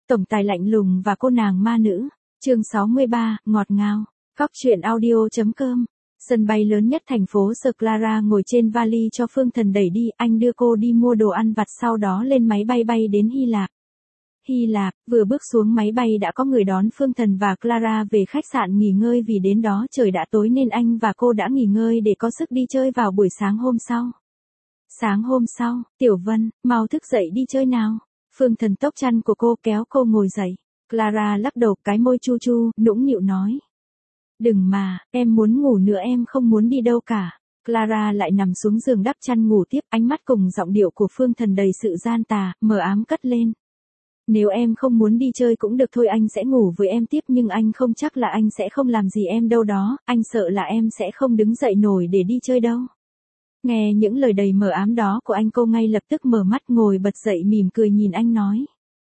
tổng tài lạnh lùng và cô nàng ma nữ. Chương 63, ngọt ngào. Cóc truyện audio.com. Sân bay lớn nhất thành phố Sir Clara ngồi trên vali cho Phương Thần đẩy đi, anh đưa cô đi mua đồ ăn vặt sau đó lên máy bay bay đến Hy Lạp. Hy Lạp, vừa bước xuống máy bay đã có người đón Phương Thần và Clara về khách sạn nghỉ ngơi vì đến đó trời đã tối nên anh và cô đã nghỉ ngơi để có sức đi chơi vào buổi sáng hôm sau. Sáng hôm sau, Tiểu Vân, mau thức dậy đi chơi nào. Phương Thần tốc chăn của cô kéo cô ngồi dậy. Clara lắc đầu cái môi chu chu, nũng nịu nói. Đừng mà, em muốn ngủ nữa em không muốn đi đâu cả. Clara lại nằm xuống giường đắp chăn ngủ tiếp, ánh mắt cùng giọng điệu của Phương Thần đầy sự gian tà, mờ ám cất lên. Nếu em không muốn đi chơi cũng được thôi, anh sẽ ngủ với em tiếp nhưng anh không chắc là anh sẽ không làm gì em đâu đó, anh sợ là em sẽ không đứng dậy nổi để đi chơi đâu. Nghe những lời đầy mờ ám đó của anh, cô ngay lập tức mở mắt ngồi bật dậy mỉm cười nhìn anh nói.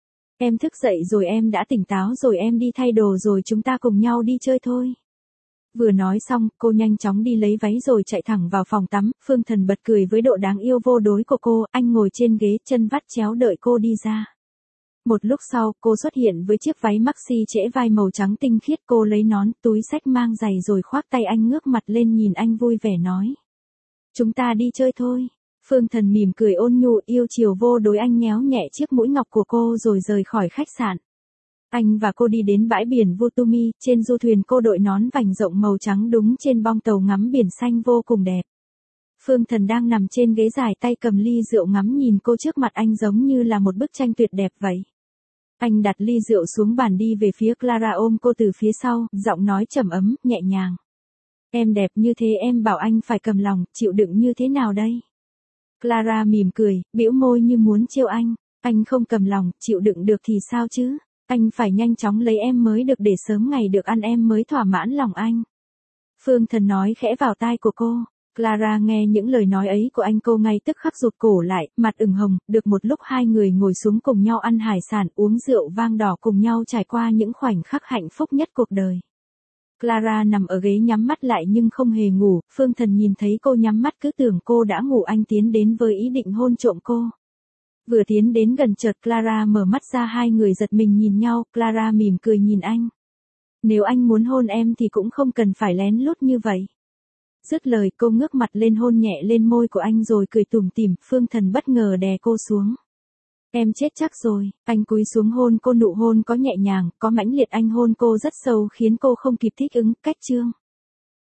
Em thức dậy rồi, em đã tỉnh táo rồi, em đi thay đồ rồi chúng ta cùng nhau đi chơi thôi. Vừa nói xong, cô nhanh chóng đi lấy váy rồi chạy thẳng vào phòng tắm. Phương Thần bật cười với độ đáng yêu vô đối của cô, anh ngồi trên ghế chân vắt chéo đợi cô đi ra. Một lúc sau, cô xuất hiện với chiếc váy maxi trễ vai màu trắng tinh khiết, cô lấy nón, túi xách mang giày rồi khoác tay anh, ngước mặt lên nhìn anh vui vẻ nói. Chúng ta đi chơi thôi. Phương Thần mỉm cười ôn nhu yêu chiều vô đối, anh nhéo nhẹ chiếc mũi ngọc của cô rồi rời khỏi khách sạn. Anh và cô đi đến bãi biển Vutumi, trên du thuyền cô đội nón vành rộng màu trắng đúng trên bong tàu ngắm biển xanh vô cùng đẹp. Phương Thần đang nằm trên ghế dài tay cầm ly rượu ngắm nhìn cô trước mặt anh giống như là một bức tranh tuyệt đẹp vậy. Anh đặt ly rượu xuống bàn đi về phía Clara ôm cô từ phía sau, giọng nói trầm ấm, nhẹ nhàng. Em đẹp như thế em bảo anh phải cầm lòng, chịu đựng như thế nào đây? Clara mỉm cười, bĩu môi như muốn trêu anh không cầm lòng, chịu đựng được thì sao chứ? Anh phải nhanh chóng lấy em mới được để sớm ngày được ăn em mới thỏa mãn lòng anh. Phương Thần nói khẽ vào tai của cô. Clara nghe những lời nói ấy của anh cô ngay tức khắc rụt cổ lại, mặt ửng hồng, được một lúc hai người ngồi xuống cùng nhau ăn hải sản, uống rượu vang đỏ cùng nhau trải qua những khoảnh khắc hạnh phúc nhất cuộc đời. Clara nằm ở ghế nhắm mắt lại nhưng không hề ngủ, Phương Thần nhìn thấy cô nhắm mắt cứ tưởng cô đã ngủ, anh tiến đến với ý định hôn trộm cô. Vừa tiến đến gần chợt Clara mở mắt ra, hai người giật mình nhìn nhau, Clara mỉm cười nhìn anh. Nếu anh muốn hôn em thì cũng không cần phải lén lút như vậy. Dứt lời cô ngước mặt lên hôn nhẹ lên môi của anh rồi cười tủm tỉm, Phương Thần bất ngờ đè cô xuống. Em chết chắc rồi, anh cúi xuống hôn cô, nụ hôn có nhẹ nhàng, có mãnh liệt, anh hôn cô rất sâu khiến cô không kịp thích ứng, cách chương.